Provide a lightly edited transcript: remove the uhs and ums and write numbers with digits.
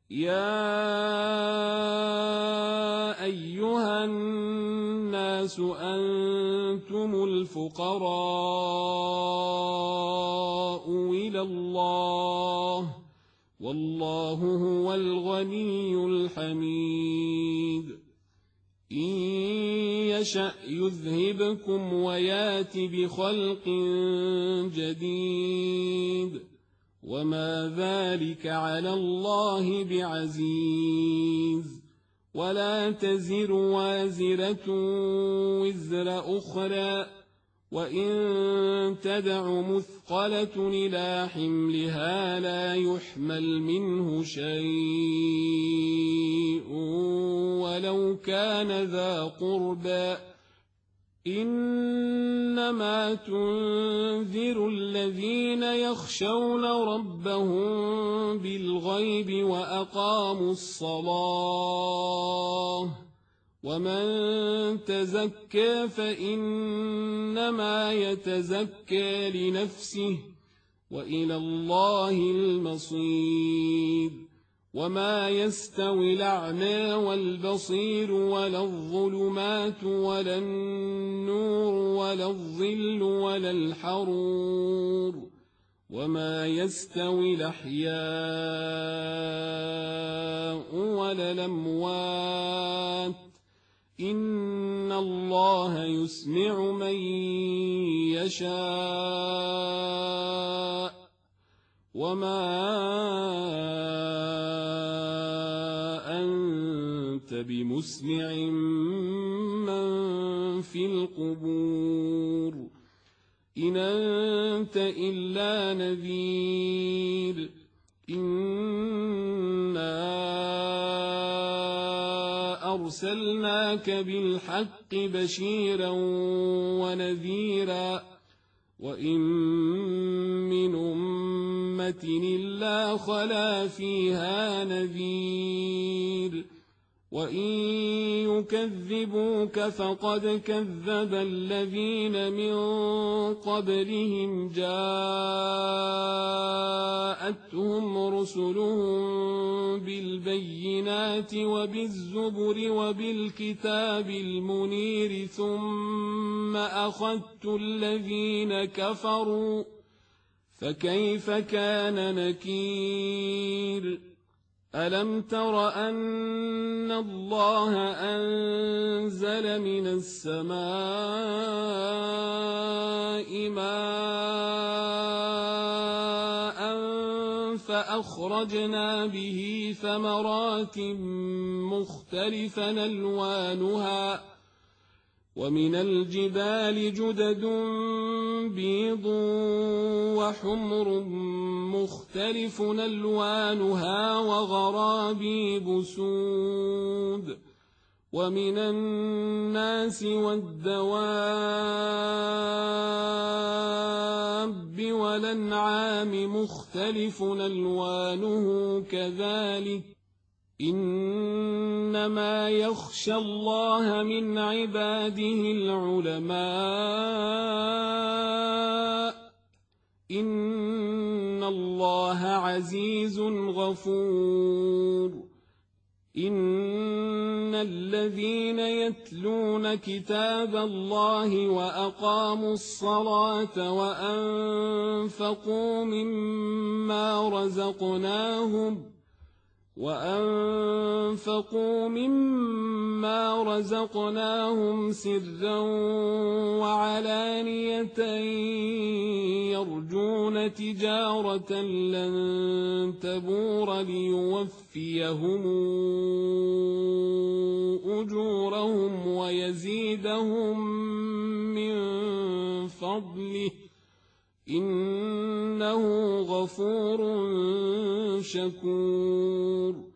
يا أيها الناس أنتم الفقراء إلى الله والله هو الغني الحميد إن يشأ يذهبكم ويات بخلق جديد وما ذلك على الله بعزيز ولا تزر وازرة وزر أخرى وإن تدع مثقلة إلى حملها لا يحمل منه شيء ولو كان ذا قربى إنما تنذر الذين يخشون ربهم بالغيب وأقاموا الصلاة ومن تزكى فإنما يتزكى لنفسه وإلى الله المصير وما يستوي الأعمى والبصير ولا الظلمات ولا النور ولا الظل ولا الحرور وما يستوي الأحياء ولا الأموات إن الله يسمع من يشاء وما أنت بمسمع من في القبور إن أنت إلا نذير إنا أرسلناك بالحق بشيرا ونذيرا وإن من أمة إلا خلا فيها نذير وإن يكذبوك فقد كذب الذين من قبلهم جاءتهم رسلهم بالبينات وبالزبر وبالكتاب المنير ثم أخذت الذين كفروا فكيف كان نكير ألم تر أن الله أنزل من السماء ماء فأخرجنا به ثمرات مختلفا ألوانها ومن الجبال جدد بيض وحمر مختلف ألوانها وغرابيب سود ومن الناس والدواب والأنعام مختلف ألوانه كذلك إنما يخشى الله من عباده العلماء إن الله عزيز غفور إن الذين يتلون كتاب الله وأقاموا الصلاة وأنفقوا مما رزقناهم سرا وعلانية يرجون تجارة لن تبور ليوفيهم أجورهم ويزيدهم من فضله إنه غفور شكور